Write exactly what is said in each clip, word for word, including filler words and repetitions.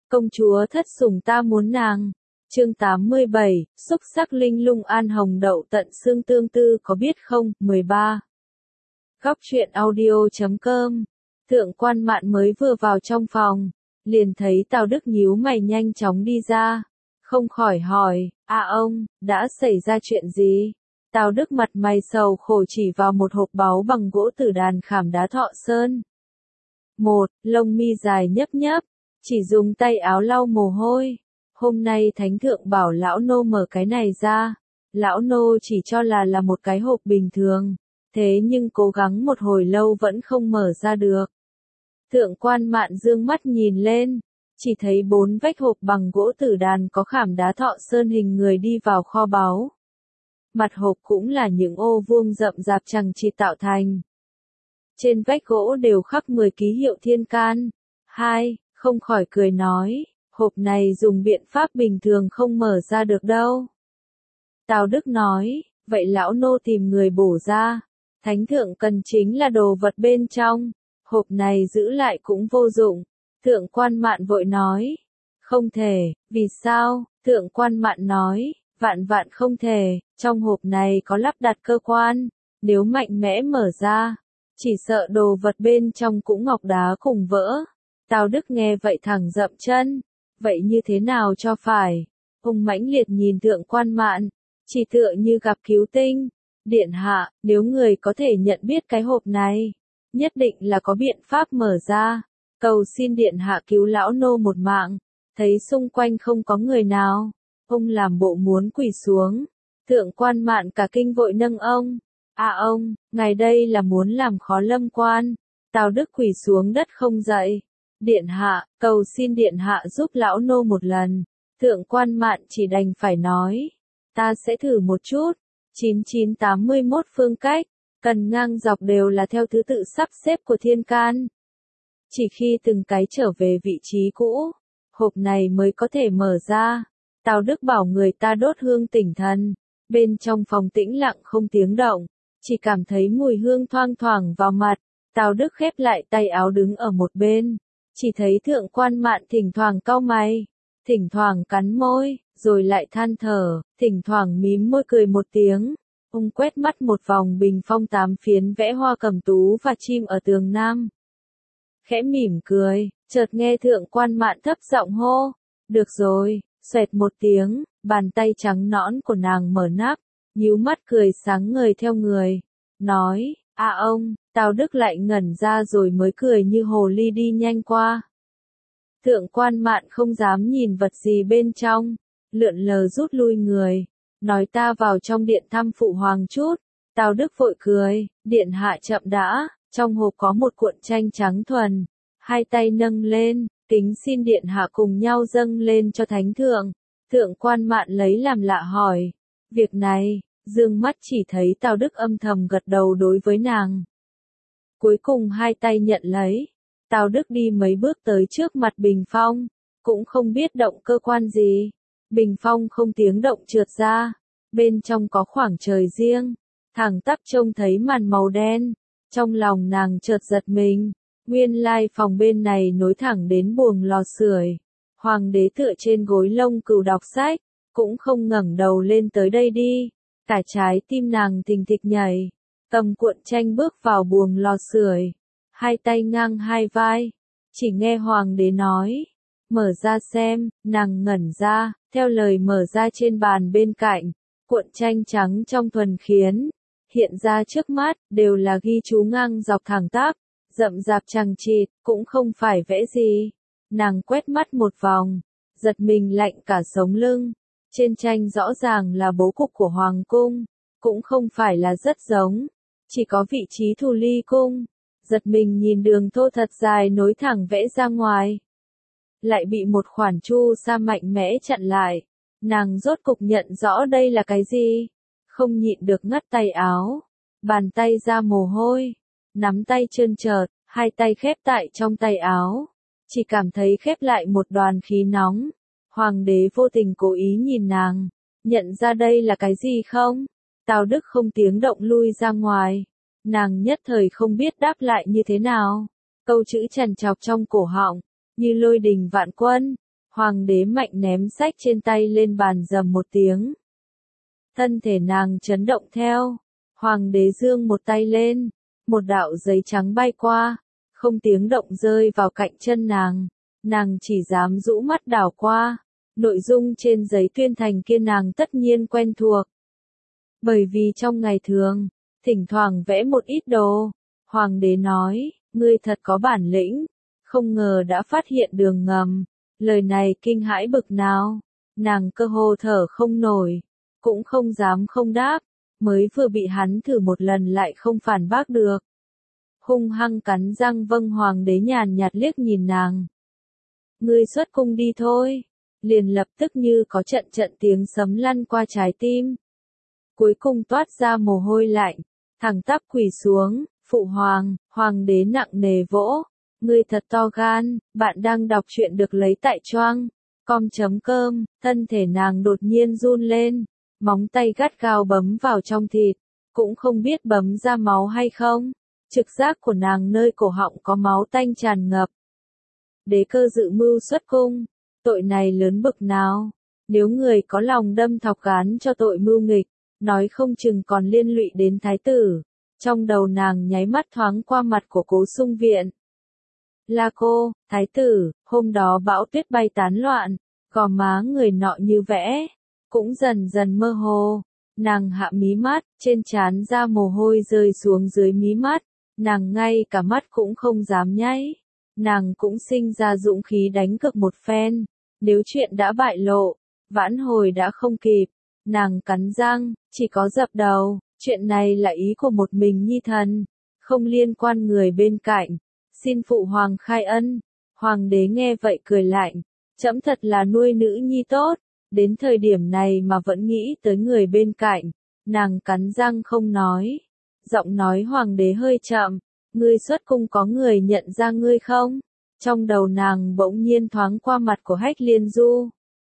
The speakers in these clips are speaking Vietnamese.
Công chúa thất sủng ta muốn nàng. Chương tám mươi bảy, xúc sắc linh lung an hồng đậu tận xương tương tư có biết không? mười ba. Góc truyện audio chấm com. Thượng quan mạn mới vừa vào trong phòng, liền thấy Tào Đức nhíu mày nhanh chóng đi ra, không khỏi hỏi, à ông, đã xảy ra chuyện gì? Tào Đức mặt mày sầu khổ chỉ vào một hộp báu bằng gỗ tử đàn khảm đá Thọ Sơn. Một, lông mi dài nhấp nhấp, chỉ dùng tay áo lau mồ hôi. Hôm nay thánh thượng bảo lão nô mở cái này ra, lão nô chỉ cho là là một cái hộp bình thường, thế nhưng cố gắng một hồi lâu vẫn không mở ra được. Thượng quan mạn dương mắt nhìn lên, chỉ thấy bốn vách hộp bằng gỗ tử đàn có khảm đá Thọ Sơn hình người đi vào kho báu. Mặt hộp cũng là những ô vuông rậm rạp chằng chịt tạo thành. Trên vách gỗ đều khắc mười ký hiệu thiên can. Hai, không khỏi cười nói, hộp này dùng biện pháp bình thường không mở ra được đâu. Tào Đức nói, vậy lão nô tìm người bổ ra. Thánh thượng cần chính là đồ vật bên trong, hộp này giữ lại cũng vô dụng. Thượng quan mạn vội nói, không thể, vì sao? Thượng quan mạn nói, vạn vạn không thể, trong hộp này có lắp đặt cơ quan, nếu mạnh mẽ mở ra, chỉ sợ đồ vật bên trong cũng ngọc đá cùng vỡ. Tào Đức nghe vậy thẳng dậm chân, vậy như thế nào cho phải? Ông mãnh liệt nhìn thượng quan mạn, chỉ tựa như gặp cứu tinh. Điện hạ, nếu người có thể nhận biết cái hộp này, nhất định là có biện pháp mở ra. Cầu xin điện hạ cứu lão nô một mạng. Thấy xung quanh không có người nào, ông làm bộ muốn quỳ xuống. Thượng quan mạn cả kinh vội nâng ông. À ông, ngài đây là muốn làm khó lâm quan. Tào Đức quỳ xuống đất không dậy. Điện hạ, cầu xin điện hạ giúp lão nô một lần. Thượng quan mạn chỉ đành phải nói, ta sẽ thử một chút. chín chín tám mươi mốt phương cách, cần ngang dọc đều là theo thứ tự sắp xếp của thiên can. Chỉ khi từng cái trở về vị trí cũ, hộp này mới có thể mở ra. Tào Đức bảo người ta đốt hương tỉnh thần. Bên trong phòng tĩnh lặng không tiếng động, chỉ cảm thấy mùi hương thoang thoảng vào mặt. Tào Đức khép lại tay áo đứng ở một bên, chỉ thấy thượng quan mạn thỉnh thoảng cau mày, thỉnh thoảng cắn môi, rồi lại than thở, thỉnh thoảng mím môi cười một tiếng. Ông quét mắt một vòng bình phong tám phiến vẽ hoa cẩm tú và chim ở tường nam. Khẽ mỉm cười, chợt nghe thượng quan mạn thấp giọng hô, được rồi, xoẹt một tiếng, bàn tay trắng nõn của nàng mở nắp, nhíu mắt cười sáng ngời theo người, nói, à ông, Tào Đức lại ngẩn ra rồi mới cười như hồ ly đi nhanh qua. Thượng quan mạn không dám nhìn vật gì bên trong, lượn lờ rút lui người, nói ta vào trong điện thăm phụ hoàng chút. Tào Đức vội cười, điện hạ chậm đã, trong hộp có một cuộn tranh trắng thuần, hai tay nâng lên, kính xin điện hạ cùng nhau dâng lên cho thánh thượng. Thượng quan mạn lấy làm lạ hỏi, việc này, dương mắt chỉ thấy Tào Đức âm thầm gật đầu đối với nàng. Cuối cùng hai tay nhận lấy, Tào Đức đi mấy bước tới trước mặt bình phong, cũng không biết động cơ quan gì. Bình phong không tiếng động trượt ra, bên trong có khoảng trời riêng, thẳng tắp trông thấy màn màu đen, trong lòng nàng chợt giật mình, nguyên lai phòng bên này nối thẳng đến buồng lò sưởi. Hoàng đế tựa trên gối lông cừu đọc sách, cũng không ngẩng đầu lên tới đây đi, cả trái tim nàng thình thịch nhảy, cầm cuộn tranh bước vào buồng lò sưởi, hai tay ngang hai vai, chỉ nghe hoàng đế nói, mở ra xem. Nàng ngẩn ra, theo lời mở ra trên bàn bên cạnh, cuộn tranh trắng trong thuần khiết, hiện ra trước mắt, đều là ghi chú ngang dọc thẳng tắp, rậm rạp chằng chịt, cũng không phải vẽ gì. Nàng quét mắt một vòng, giật mình lạnh cả sống lưng, trên tranh rõ ràng là bố cục của hoàng cung, cũng không phải là rất giống, chỉ có vị trí thủ ly cung. Giật mình nhìn đường thô thật dài nối thẳng vẽ ra ngoài, lại bị một khoản chu sa mạnh mẽ chặn lại. Nàng rốt cục nhận rõ đây là cái gì, không nhịn được ngắt tay áo, bàn tay ra mồ hôi, nắm tay trơn trợt, hai tay khép tại trong tay áo, chỉ cảm thấy khép lại một đoàn khí nóng. Hoàng đế vô tình cố ý nhìn nàng, nhận ra đây là cái gì không? Tào Đức không tiếng động lui ra ngoài, nàng nhất thời không biết đáp lại như thế nào, câu chữ trằn trọc trong cổ họng, như lôi đình vạn quân. Hoàng đế mạnh ném sách trên tay lên bàn rầm một tiếng. Thân thể nàng chấn động theo. Hoàng đế giương một tay lên, một đạo giấy trắng bay qua, không tiếng động rơi vào cạnh chân nàng. Nàng chỉ dám rũ mắt đảo qua. Nội dung trên giấy tuyên thành kia nàng tất nhiên quen thuộc. Bởi vì trong ngày thường, thỉnh thoảng vẽ một ít đồ. Hoàng đế nói, ngươi thật có bản lĩnh, không ngờ đã phát hiện đường ngầm. Lời này kinh hãi bực nào, nàng cơ hồ thở không nổi, cũng không dám không đáp, mới vừa bị hắn thử một lần lại không phản bác được. Hung hăng cắn răng vâng, hoàng đế nhàn nhạt liếc nhìn nàng. Ngươi xuất cung đi thôi, liền lập tức như có trận trận tiếng sấm lăn qua trái tim. Cuối cùng toát ra mồ hôi lạnh, thẳng tắp quỳ xuống, phụ hoàng, hoàng đế nặng nề vỗ. Ngươi thật to gan, bạn đang đọc truyện được lấy tại choang com chấm com, thân thể nàng đột nhiên run lên, móng tay gắt gao bấm vào trong thịt, cũng không biết bấm ra máu hay không, trực giác của nàng nơi cổ họng có máu tanh tràn ngập. Đế Cơ dự mưu xuất cung, tội này lớn bực nào, nếu người có lòng đâm thọc gán cho tội mưu nghịch, nói không chừng còn liên lụy đến thái tử. Trong đầu nàng nháy mắt thoáng qua mặt của Cố Sung Viện. Là cô, thái tử, hôm đó bão tuyết bay tán loạn, gò má người nọ như vẽ, cũng dần dần mơ hồ. Nàng hạ mí mắt, trên trán ra mồ hôi rơi xuống dưới mí mắt, nàng ngay cả mắt cũng không dám nháy. Nàng cũng sinh ra dũng khí đánh cược một phen, nếu chuyện đã bại lộ, vãn hồi đã không kịp. Nàng cắn răng, chỉ có dập đầu, chuyện này là ý của một mình nhi thần, không liên quan người bên cạnh. Xin phụ hoàng khai ân. Hoàng đế nghe vậy cười lạnh, trẫm thật là nuôi nữ nhi tốt, đến thời điểm này mà vẫn nghĩ tới người bên cạnh. Nàng cắn răng không nói. Giọng nói hoàng đế hơi chậm, ngươi xuất cung có người nhận ra ngươi không? Trong đầu nàng bỗng nhiên thoáng qua mặt của Hách Liên Du.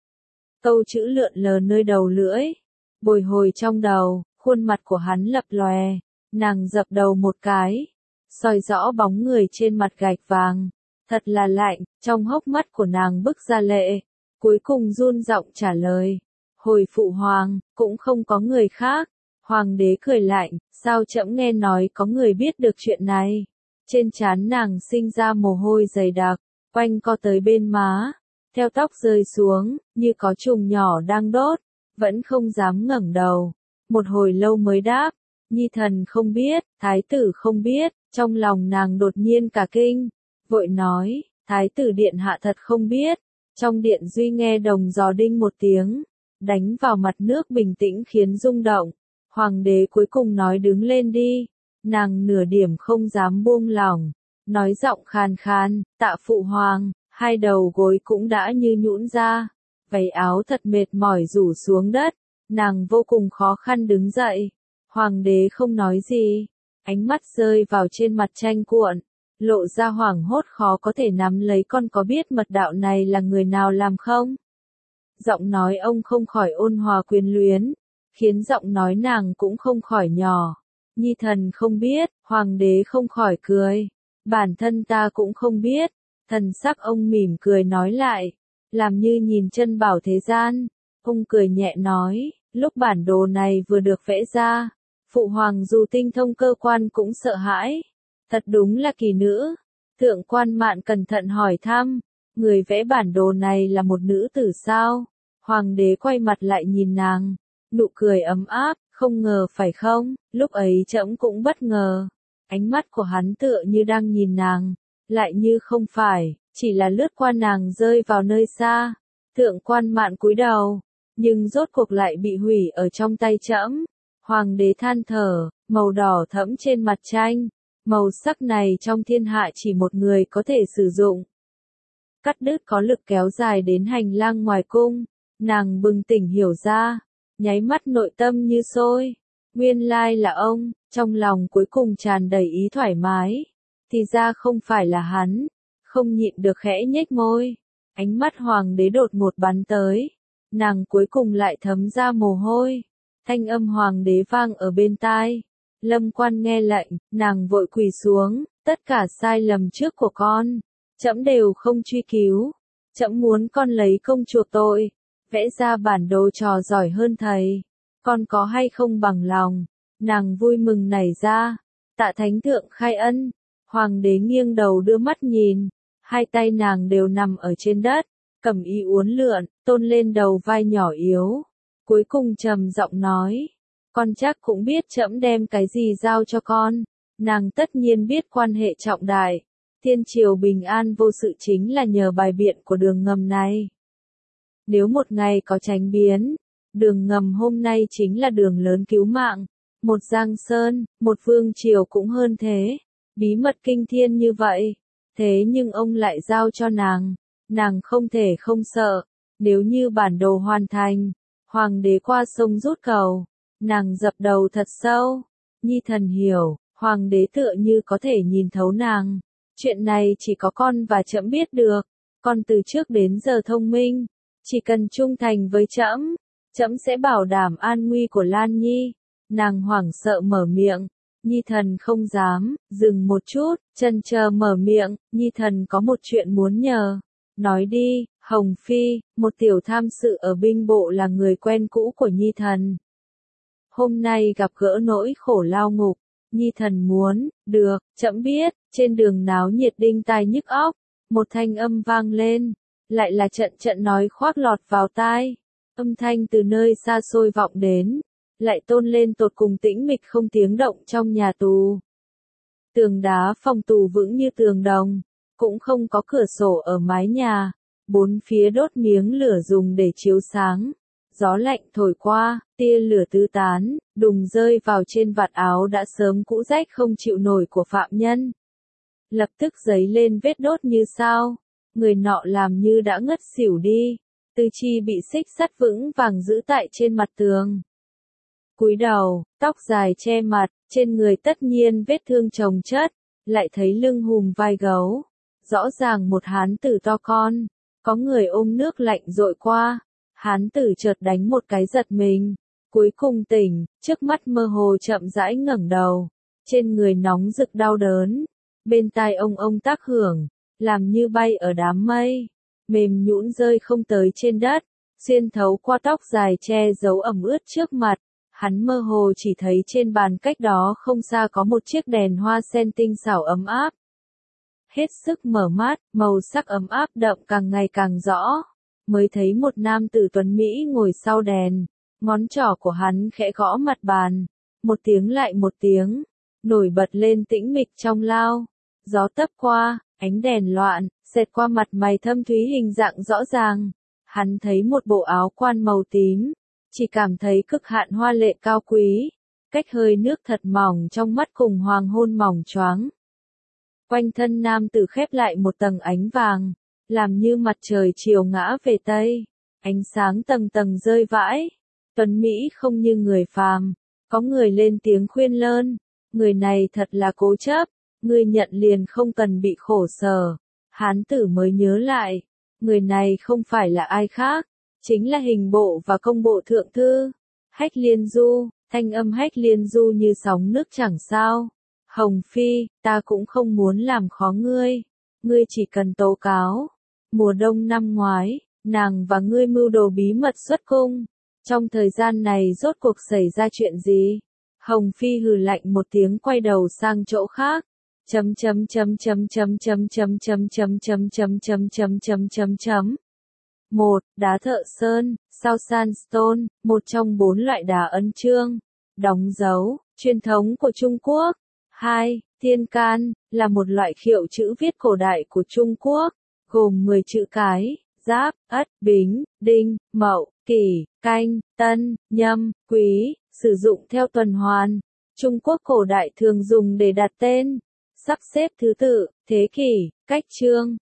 Câu chữ lượn lờ nơi đầu lưỡi, bồi hồi trong đầu, khuôn mặt của hắn lập lòe, nàng dập đầu một cái. Soi rõ bóng người trên mặt gạch vàng, thật là lạnh, trong hốc mắt của nàng bức ra lệ, cuối cùng run giọng trả lời, hồi phụ hoàng, cũng không có người khác. Hoàng đế cười lạnh, sao trẫm nghe nói có người biết được chuyện này. Trên trán nàng sinh ra mồ hôi dày đặc, quanh co tới bên má, theo tóc rơi xuống, như có trùng nhỏ đang đốt, vẫn không dám ngẩng đầu. Một hồi lâu mới đáp, nhi thần không biết, thái tử không biết. Trong lòng nàng đột nhiên cả kinh, vội nói, thái tử điện hạ thật không biết. Trong điện duy nghe đồng giò đinh một tiếng, đánh vào mặt nước bình tĩnh khiến rung động. Hoàng đế cuối cùng nói đứng lên đi, nàng nửa điểm không dám buông lỏng, nói giọng khàn khàn, tạ phụ hoàng, hai đầu gối cũng đã như nhũn ra, váy áo thật mệt mỏi rủ xuống đất, nàng vô cùng khó khăn đứng dậy. Hoàng đế không nói gì. Ánh mắt rơi vào trên mặt tranh cuộn, lộ ra hoảng hốt khó có thể nắm lấy. Con có biết mật đạo này là người nào làm không? Giọng nói ông không khỏi ôn hòa quyến luyến, khiến giọng nói nàng cũng không khỏi nhỏ. Nhi thần không biết, hoàng đế không khỏi cười. Bản thân ta cũng không biết. Thần sắc ông mỉm cười nói lại, làm như nhìn chân bảo thế gian. Ông cười nhẹ nói, lúc bản đồ này vừa được vẽ ra, phụ hoàng dù tinh thông cơ quan cũng sợ hãi. Thật đúng là kỳ nữ. Thượng quan Mạn cẩn thận hỏi thăm, người vẽ bản đồ này là một nữ tử sao? Hoàng đế quay mặt lại nhìn nàng, nụ cười ấm áp, không ngờ phải không? Lúc ấy trẫm cũng bất ngờ. Ánh mắt của hắn tựa như đang nhìn nàng, lại như không phải, chỉ là lướt qua nàng rơi vào nơi xa. Thượng quan Mạn cúi đầu, nhưng rốt cuộc lại bị hủy ở trong tay trẫm. Hoàng đế than thở, màu đỏ thẫm trên mặt tranh, màu sắc này trong thiên hạ chỉ một người có thể sử dụng. Cắt đứt có lực kéo dài đến hành lang ngoài cung, nàng bừng tỉnh hiểu ra, nháy mắt nội tâm như sôi. Nguyên lai là ông, trong lòng cuối cùng tràn đầy ý thoải mái. Thì ra không phải là hắn, không nhịn được khẽ nhếch môi. Ánh mắt hoàng đế đột ngột bắn tới, nàng cuối cùng lại thấm ra mồ hôi. Thanh âm hoàng đế vang ở bên tai. Lâm quan nghe lệnh, nàng vội quỳ xuống, tất cả sai lầm trước của con, trẫm đều không truy cứu. Trẫm muốn con lấy công chuộc tội, vẽ ra bản đồ trò giỏi hơn thầy. Con có hay không bằng lòng? Nàng vui mừng nảy ra. Tạ thánh thượng khai ân. Hoàng đế nghiêng đầu đưa mắt nhìn. Hai tay nàng đều nằm ở trên đất. Cẩm y uốn lượn, tôn lên đầu vai nhỏ yếu. Cuối cùng trầm giọng nói. Con chắc cũng biết trẫm đem cái gì giao cho con. Nàng tất nhiên biết quan hệ trọng đại. Thiên triều bình an vô sự chính là nhờ bài biện của đường ngầm này. Nếu một ngày có chánh biến, đường ngầm hôm nay chính là đường lớn cứu mạng. Một giang sơn, một vương triều cũng hơn thế. Bí mật kinh thiên như vậy. Thế nhưng ông lại giao cho nàng. Nàng không thể không sợ. Nếu như bản đồ hoàn thành, hoàng đế qua sông rút cầu. Nàng dập đầu thật sâu. Nhi thần hiểu, hoàng đế tựa như có thể nhìn thấu nàng. Chuyện này chỉ có con và trẫm biết được. Con từ trước đến giờ thông minh. Chỉ cần trung thành với trẫm, trẫm sẽ bảo đảm an nguy của Lan Nhi. Nàng hoảng sợ mở miệng. Nhi thần không dám, dừng một chút, chần chờ mở miệng. Nhi thần có một chuyện muốn nhờ. Nói đi, Hồng Phi, một tiểu tham sự ở binh bộ là người quen cũ của Nhi thần. Hôm nay gặp gỡ nỗi khổ lao ngục. Nhi thần muốn, được, trẫm biết. Trên đường náo nhiệt đinh tai nhức óc. Một thanh âm vang lên. Lại là trận trận nói khoác lọt vào tai. Âm thanh từ nơi xa xôi vọng đến. Lại tôn lên tột cùng tĩnh mịch không tiếng động trong nhà tù. Tường đá phòng tù vững như tường đồng. Cũng không có cửa sổ ở mái nhà. Bốn phía đốt miếng lửa dùng để chiếu sáng. Gió lạnh thổi qua, tia lửa tứ tán, đùng rơi vào trên vạt áo đã sớm cũ rách không chịu nổi của phạm nhân. Lập tức dấy lên vết đốt như sao. Người nọ làm như đã ngất xỉu đi. Tư chi bị xích sắt vững vàng giữ tại trên mặt tường. Cúi đầu, tóc dài che mặt, trên người tất nhiên vết thương chồng chất, lại thấy lưng hùm vai gấu. Rõ ràng một hán tử to con, có người ôm nước lạnh dội qua. Hán tử chợt đánh một cái giật mình, cuối cùng tỉnh, trước mắt mơ hồ chậm rãi ngẩng đầu. Trên người nóng rực đau đớn, bên tai ông ông tác hưởng, làm như bay ở đám mây, mềm nhũn rơi không tới trên đất, xuyên thấu qua tóc dài che giấu ẩm ướt trước mặt. Hắn mơ hồ chỉ thấy trên bàn cách đó không xa có một chiếc đèn hoa sen tinh xảo ấm áp. Hết sức mở mắt, màu sắc ấm áp đậm càng ngày càng rõ. Mới thấy một nam tử tuấn Mỹ ngồi sau đèn. Ngón trỏ của hắn khẽ gõ mặt bàn. Một tiếng lại một tiếng. Nổi bật lên tĩnh mịch trong lao. Gió tấp qua, ánh đèn loạn, xẹt qua mặt mày thâm thúy hình dạng rõ ràng. Hắn thấy một bộ áo quan màu tím. Chỉ cảm thấy cực hạn hoa lệ cao quý. Cách hơi nước thật mỏng trong mắt cùng hoàng hôn mỏng choáng. Quanh thân nam tử khép lại một tầng ánh vàng. Làm như mặt trời chiều ngã về Tây. Ánh sáng tầng tầng rơi vãi. Tuấn Mỹ không như người phàm. Có người lên tiếng khuyên lơn. Người này thật là cố chấp. Người nhận liền không cần bị khổ sở. Hán tử mới nhớ lại. Người này không phải là ai khác. Chính là hình bộ và công bộ thượng thư. Hách Liên Du. Thanh âm Hách Liên Du như sóng nước chẳng sao. Hồng Phi, ta cũng không muốn làm khó ngươi. Ngươi chỉ cần tố cáo. Mùa đông năm ngoái, nàng và ngươi mưu đồ bí mật xuất cung. Trong thời gian này rốt cuộc xảy ra chuyện gì? Hồng Phi hừ lạnh một tiếng quay đầu sang chỗ khác. Chấm chấm chấm chấm chấm chấm chấm chấm chấm chấm chấm chấm chấm chấm chấm chấm. Một, đá thợ sơn, sao sandstone, một trong bốn loại đá ấn chương, đóng dấu, truyền thống của Trung Quốc. Hai, thiên can, là một loại khiệu chữ viết cổ đại của Trung Quốc, gồm mười chữ cái, giáp, ất, bính, đinh, mậu, kỷ, canh, tân, nhâm, quý, sử dụng theo tuần hoàn. Trung Quốc cổ đại thường dùng để đặt tên, sắp xếp thứ tự, thế kỷ, cách chương,